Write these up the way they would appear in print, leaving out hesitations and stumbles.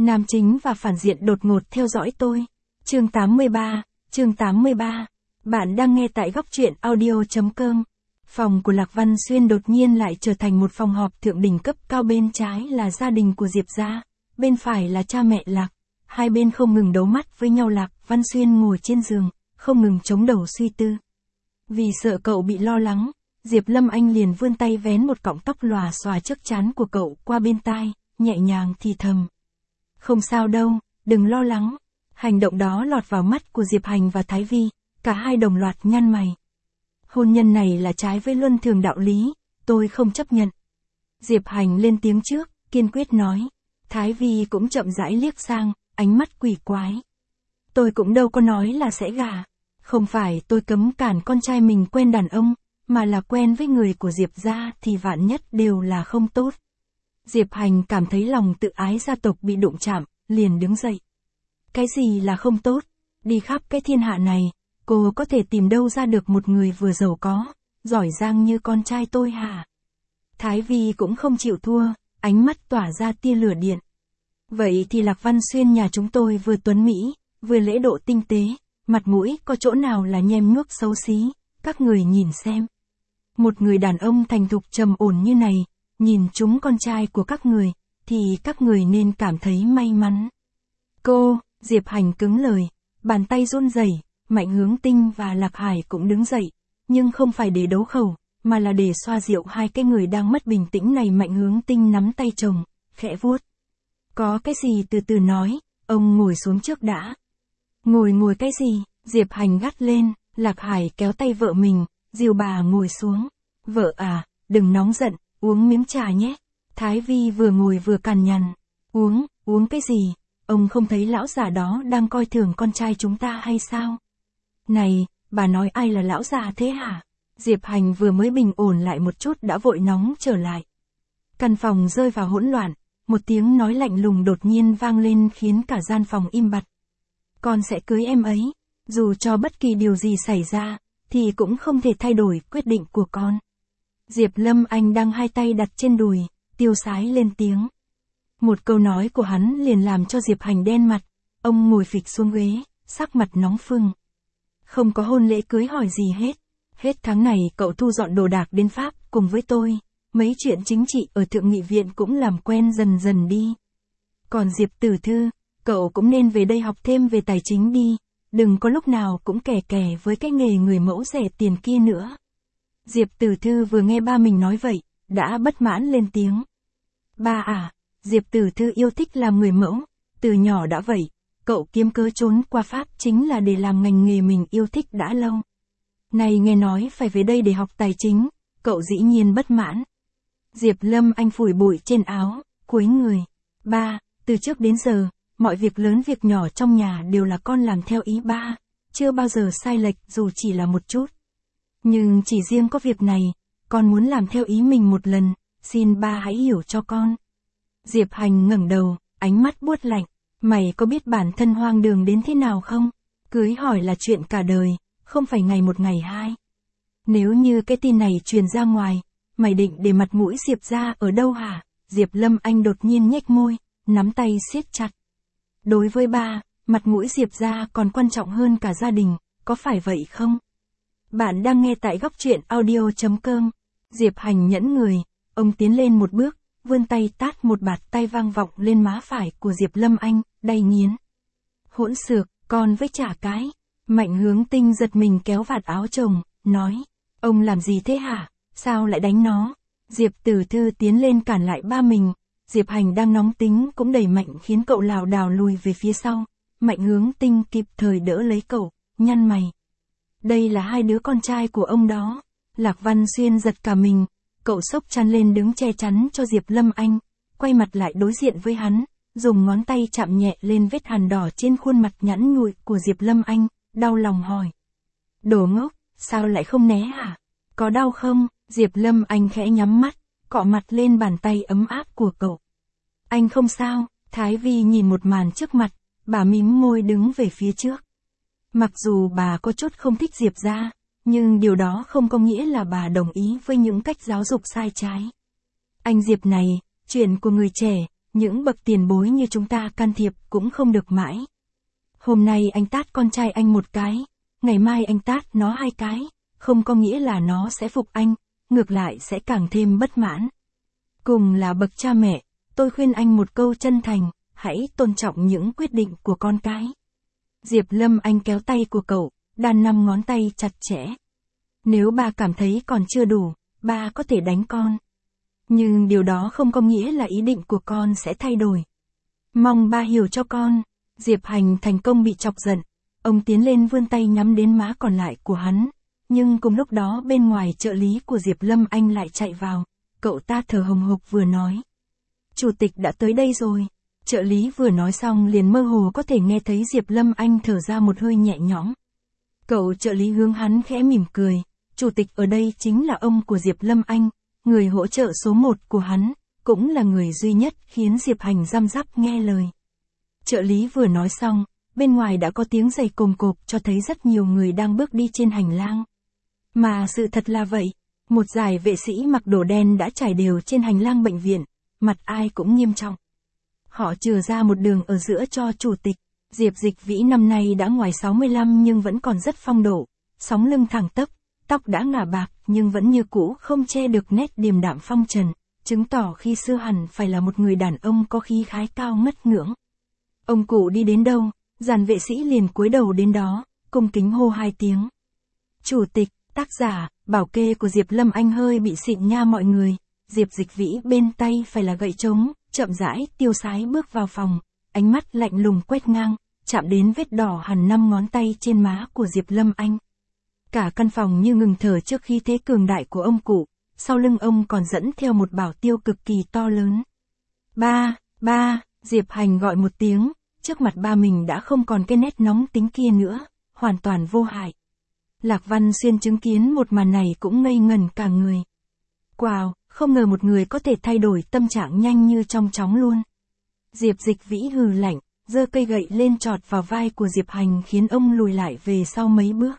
Nam chính và phản diện đột ngột theo dõi tôi. Chương 83. Bạn đang nghe tại góc truyện audio.com. Phòng của Lạc Văn Xuyên đột nhiên lại trở thành một phòng họp thượng đỉnh cấp cao, bên trái là gia đình của Diệp gia, bên phải là cha mẹ Lạc. Hai bên không ngừng đấu mắt với nhau. Lạc Văn Xuyên ngồi trên giường, không ngừng chống đầu suy tư. Vì sợ cậu bị lo lắng, Diệp Lâm Anh liền vươn tay vén một cọng tóc lòa xòa trước trán của cậu qua bên tai, nhẹ nhàng thì thầm. Không sao đâu, đừng lo lắng. Hành động đó lọt vào mắt của Diệp Hành và Thái Vi, cả hai đồng loạt nhăn mày. Hôn nhân này là trái với luân thường đạo lý, tôi không chấp nhận. Diệp Hành lên tiếng trước, kiên quyết nói. Thái Vi cũng chậm rãi liếc sang, ánh mắt quỷ quái. Tôi cũng đâu có nói là sẽ gả. Không phải tôi cấm cản con trai mình quen đàn ông, mà là quen với người của Diệp gia thì vạn nhất đều là không tốt. Diệp Hành cảm thấy lòng tự ái gia tộc bị đụng chạm, liền đứng dậy. Cái gì là không tốt? Đi khắp cái thiên hạ này, cô có thể tìm đâu ra được một người vừa giàu có, giỏi giang như con trai tôi hả? Thái Vi cũng không chịu thua, ánh mắt tỏa ra tia lửa điện. Vậy thì Lạc Văn Xuyên nhà chúng tôi vừa tuấn mỹ, vừa lễ độ tinh tế, mặt mũi có chỗ nào là nhem nhuốc xấu xí, các người nhìn xem. Một người đàn ông thành thục trầm ổn như này, nhìn chúng con trai của các người, thì các người nên cảm thấy may mắn. Cô, Diệp Hành cứng lời, bàn tay run rẩy, Mạnh Hướng Tinh và Lạc Hải cũng đứng dậy, nhưng không phải để đấu khẩu, mà là để xoa dịu hai cái người đang mất bình tĩnh này. Mạnh Hướng Tinh nắm tay chồng, khẽ vuốt. Có cái gì từ từ nói, ông ngồi xuống trước đã. Ngồi cái gì? Diệp Hành gắt lên. Lạc Hải kéo tay vợ mình, dìu bà ngồi xuống. Vợ à, đừng nóng giận, uống miếng trà nhé. Thái Vi vừa ngồi vừa cằn nhằn. Uống cái gì? Ông không thấy lão già đó đang coi thường con trai chúng ta hay sao? Này, bà nói ai là lão già thế hả? Diệp Hành vừa mới bình ổn lại một chút đã vội nóng trở lại. Căn phòng rơi vào hỗn loạn, một tiếng nói lạnh lùng đột nhiên vang lên khiến cả gian phòng im bặt. Con sẽ cưới em ấy, dù cho bất kỳ điều gì xảy ra, thì cũng không thể thay đổi quyết định của con. Diệp Lâm Anh đang hai tay đặt trên đùi, tiêu sái lên tiếng. Một câu nói của hắn liền làm cho Diệp Hành đen mặt, ông ngồi phịch xuống ghế, sắc mặt nóng phừng. Không có hôn lễ cưới hỏi gì hết. Hết tháng này cậu thu dọn đồ đạc đến Pháp cùng với tôi, mấy chuyện chính trị ở Thượng nghị viện cũng làm quen dần dần đi. Còn Diệp Tử Thư, cậu cũng nên về đây học thêm về tài chính đi, đừng có lúc nào cũng kè với cái nghề người mẫu rẻ tiền kia nữa. Diệp Tử Thư vừa nghe ba mình nói vậy, đã bất mãn lên tiếng. Ba à, Diệp Tử Thư yêu thích làm người mẫu, từ nhỏ đã vậy, cậu kiếm cớ trốn qua Pháp chính là để làm ngành nghề mình yêu thích đã lâu. Này nghe nói phải về đây để học tài chính, cậu dĩ nhiên bất mãn. Diệp Lâm Anh phủi bụi trên áo, cúi người. Ba, từ trước đến giờ, mọi việc lớn việc nhỏ trong nhà đều là con làm theo ý ba, chưa bao giờ sai lệch dù chỉ là một chút. Nhưng chỉ riêng có việc này, con muốn làm theo ý mình một lần, xin ba hãy hiểu cho con. Diệp Hành ngẩng đầu, ánh mắt buốt lạnh. Mày có biết bản thân hoang đường đến thế nào không? Cưới hỏi là chuyện cả đời, không phải ngày một ngày hai. Nếu như cái tin này truyền ra ngoài, mày định để mặt mũi Diệp gia ở đâu hả? Diệp Lâm Anh đột nhiên nhếch môi, nắm tay siết chặt. Đối với ba, mặt mũi Diệp gia còn quan trọng hơn cả gia đình, có phải vậy không? Bạn đang nghe tại góc truyện audio.com. Diệp Hành nhẫn người, ông tiến lên một bước, vươn tay tát một bạt tay vang vọng lên má phải của Diệp Lâm Anh, đay nghiến. Hỗn xược, con với chả cái. Mạnh Hướng Tinh giật mình kéo vạt áo chồng, nói. Ông làm gì thế hả? Sao lại đánh nó? Diệp Tử Thư tiến lên cản lại ba mình. Diệp Hành đang nóng tính cũng đẩy mạnh khiến cậu lảo đảo lùi về phía sau. Mạnh Hướng Tinh kịp thời đỡ lấy cậu, nhăn mày. Đây là hai đứa con trai của ông đó. Lạc Văn Xuyên giật cả mình. Cậu xốc chăn lên đứng che chắn cho Diệp Lâm Anh, quay mặt lại đối diện với hắn, dùng ngón tay chạm nhẹ lên vết hằn đỏ trên khuôn mặt nhẵn nhụi của Diệp Lâm Anh, đau lòng hỏi. Đồ ngốc, sao lại không né hả? Có đau không? Diệp Lâm Anh khẽ nhắm mắt, cọ mặt lên bàn tay ấm áp của cậu. Anh không sao. Thái Vi nhìn một màn trước mặt, bà mím môi đứng về phía trước. Mặc dù bà có chút không thích Diệp gia, nhưng điều đó không có nghĩa là bà đồng ý với những cách giáo dục sai trái. Anh Diệp này, chuyện của người trẻ, những bậc tiền bối như chúng ta can thiệp cũng không được mãi. Hôm nay anh tát con trai anh một cái, ngày mai anh tát nó 2 cái, không có nghĩa là nó sẽ phục anh, ngược lại sẽ càng thêm bất mãn. Cùng là bậc cha mẹ, tôi khuyên anh một câu chân thành, hãy tôn trọng những quyết định của con cái. Diệp Lâm Anh kéo tay của cậu, đan 5 ngón tay chặt chẽ. Nếu ba cảm thấy còn chưa đủ, ba có thể đánh con. Nhưng điều đó không có nghĩa là ý định của con sẽ thay đổi. Mong ba hiểu cho con. Diệp Hành thành công bị chọc giận. Ông tiến lên vươn tay nhắm đến má còn lại của hắn. Nhưng cùng lúc đó bên ngoài trợ lý của Diệp Lâm Anh lại chạy vào. Cậu ta thở hồng hộc vừa nói. Chủ tịch đã tới đây rồi. Trợ lý vừa nói xong liền mơ hồ có thể nghe thấy Diệp Lâm Anh thở ra một hơi nhẹ nhõm. Cậu trợ lý hướng hắn khẽ mỉm cười. Chủ tịch ở đây chính là ông của Diệp Lâm Anh, người hỗ trợ số 1 của hắn, cũng là người duy nhất khiến Diệp Hành răm rắp nghe lời. Trợ lý vừa nói xong, bên ngoài đã có tiếng giày cồm cộp cho thấy rất nhiều người đang bước đi trên hành lang. Mà sự thật là vậy, một dải vệ sĩ mặc đồ đen đã trải đều trên hành lang bệnh viện, mặt ai cũng nghiêm trọng. Họ chừa ra một đường ở giữa cho chủ tịch. Diệp Dịch Vĩ năm nay đã ngoài 65 nhưng vẫn còn rất phong độ, sóng lưng thẳng tắp, tóc đã ngả bạc nhưng vẫn như cũ không che được nét điềm đạm phong trần, chứng tỏ khi xưa hẳn phải là một người đàn ông có khí khái cao ngất ngưỡng. Ông cụ đi đến đâu, dàn vệ sĩ liền cúi đầu đến đó, cung kính hô 2 tiếng. Chủ tịch, tác giả, bảo kê của Diệp Lâm Anh hơi bị xịn nha mọi người. Diệp Dịch Vĩ bên tay phải là gậy trống, chậm rãi, tiêu sái bước vào phòng, ánh mắt lạnh lùng quét ngang, chạm đến vết đỏ hằn 5 ngón tay trên má của Diệp Lâm Anh. Cả căn phòng như ngừng thở trước khí thế cường đại của ông cụ, sau lưng ông còn dẫn theo một bảo tiêu cực kỳ to lớn. Ba, Diệp Hành gọi một tiếng, trước mặt ba mình đã không còn cái nét nóng tính kia nữa, hoàn toàn vô hại. Lạc Văn Xuyên chứng kiến một màn này cũng ngây ngẩn cả người. Wow, không ngờ một người có thể thay đổi tâm trạng nhanh như trong chóng luôn. Diệp Dịch Vĩ hừ lạnh, giơ cây gậy lên chọt vào vai của Diệp Hành khiến ông lùi lại về sau mấy bước.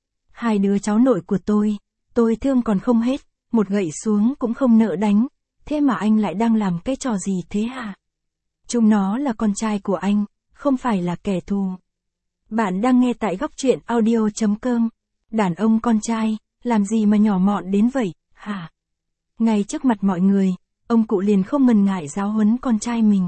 2 đứa cháu nội của tôi thương còn không hết, một gậy xuống cũng không nỡ đánh, thế mà anh lại đang làm cái trò gì thế hả? Chúng nó là con trai của anh, không phải là kẻ thù. Bạn đang nghe tại góc truyện audio.com. Đàn ông con trai, làm gì mà nhỏ mọn đến vậy, hả? Ngay trước mặt mọi người, ông cụ liền không ngần ngại giáo huấn con trai mình.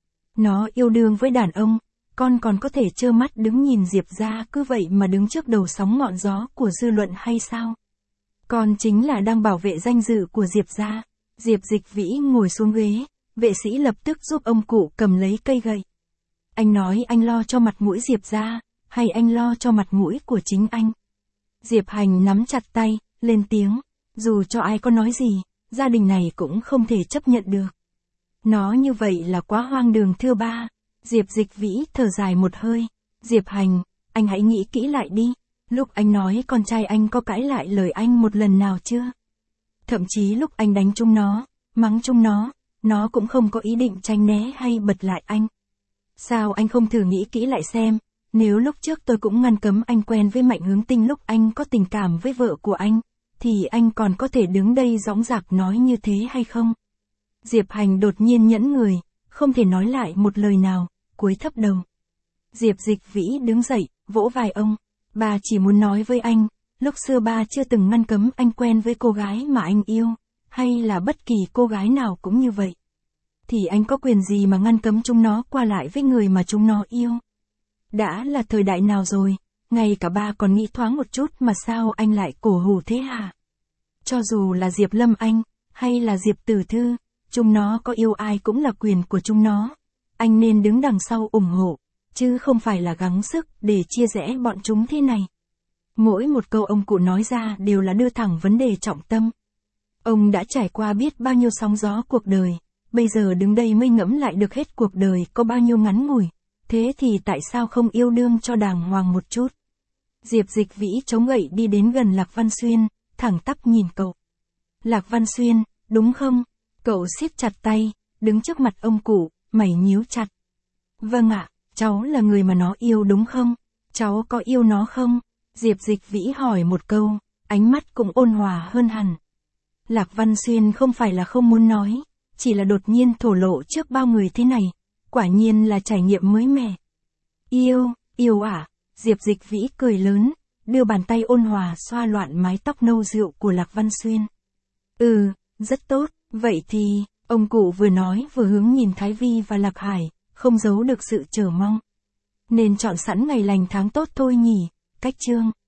Nó yêu đương với đàn ông, con còn có thể trơ mắt đứng nhìn Diệp gia cứ vậy mà đứng trước đầu sóng ngọn gió của dư luận hay sao? Con chính là đang bảo vệ danh dự của Diệp gia. Diệp Dịch Vĩ ngồi xuống ghế, vệ sĩ lập tức giúp ông cụ cầm lấy cây gậy. Anh nói anh lo cho mặt mũi Diệp gia, hay anh lo cho mặt mũi của chính anh? Diệp Hành nắm chặt tay, lên tiếng, dù cho ai có nói gì, gia đình này cũng không thể chấp nhận được. Nó như vậy là quá hoang đường thưa ba. Diệp Dịch Vĩ thở dài một hơi. Diệp Hành, anh hãy nghĩ kỹ lại đi. Lúc anh nói con trai anh có cãi lại lời anh một lần nào chưa? Thậm chí lúc anh đánh chúng nó, mắng chúng nó cũng không có ý định tránh né hay bật lại anh. Sao anh không thử nghĩ kỹ lại xem, nếu lúc trước tôi cũng ngăn cấm anh quen với Mạnh Hướng Tinh lúc anh có tình cảm với vợ của anh, thì anh còn có thể đứng đây dõng dạc nói như thế hay không? Diệp Hành đột nhiên nhẫn người, không thể nói lại một lời nào, cúi thấp đầu. Diệp Dịch Vĩ đứng dậy, vỗ vai ông. Ba chỉ muốn nói với anh, lúc xưa ba chưa từng ngăn cấm anh quen với cô gái mà anh yêu, hay là bất kỳ cô gái nào cũng như vậy. Thì anh có quyền gì mà ngăn cấm chúng nó qua lại với người mà chúng nó yêu? Đã là thời đại nào rồi, ngay cả ba còn nghĩ thoáng một chút mà sao anh lại cổ hủ thế hả? Cho dù là Diệp Lâm Anh, hay là Diệp Tử Thư, chúng nó có yêu ai cũng là quyền của chúng nó. Anh nên đứng đằng sau ủng hộ, chứ không phải là gắng sức để chia rẽ bọn chúng thế này. Mỗi một câu ông cụ nói ra đều là đưa thẳng vấn đề trọng tâm. Ông đã trải qua biết bao nhiêu sóng gió cuộc đời, bây giờ đứng đây mới ngẫm lại được hết cuộc đời có bao nhiêu ngắn ngủi. Thế thì tại sao không yêu đương cho đàng hoàng một chút? Diệp Dịch Vĩ chống gậy đi đến gần Lạc Văn Xuyên, thẳng tắp nhìn cậu. Lạc Văn Xuyên, đúng không? Cậu siết chặt tay, đứng trước mặt ông cụ, mày nhíu chặt. Vâng ạ, cháu là người mà nó yêu đúng không? Cháu có yêu nó không? Diệp Dịch Vĩ hỏi một câu, ánh mắt cũng ôn hòa hơn hẳn. Lạc Văn Xuyên không phải là không muốn nói, chỉ là đột nhiên thổ lộ trước bao người thế này, quả nhiên là trải nghiệm mới mẻ. Yêu à, Diệp Dịch Vĩ cười lớn, đưa bàn tay ôn hòa xoa loạn mái tóc nâu rượu của Lạc Văn Xuyên. Rất tốt, vậy thì, ông cụ vừa nói vừa hướng nhìn Thái Vi và Lạc Hải, không giấu được sự chờ mong. Nên chọn sẵn ngày lành tháng tốt thôi nhỉ, cách chương.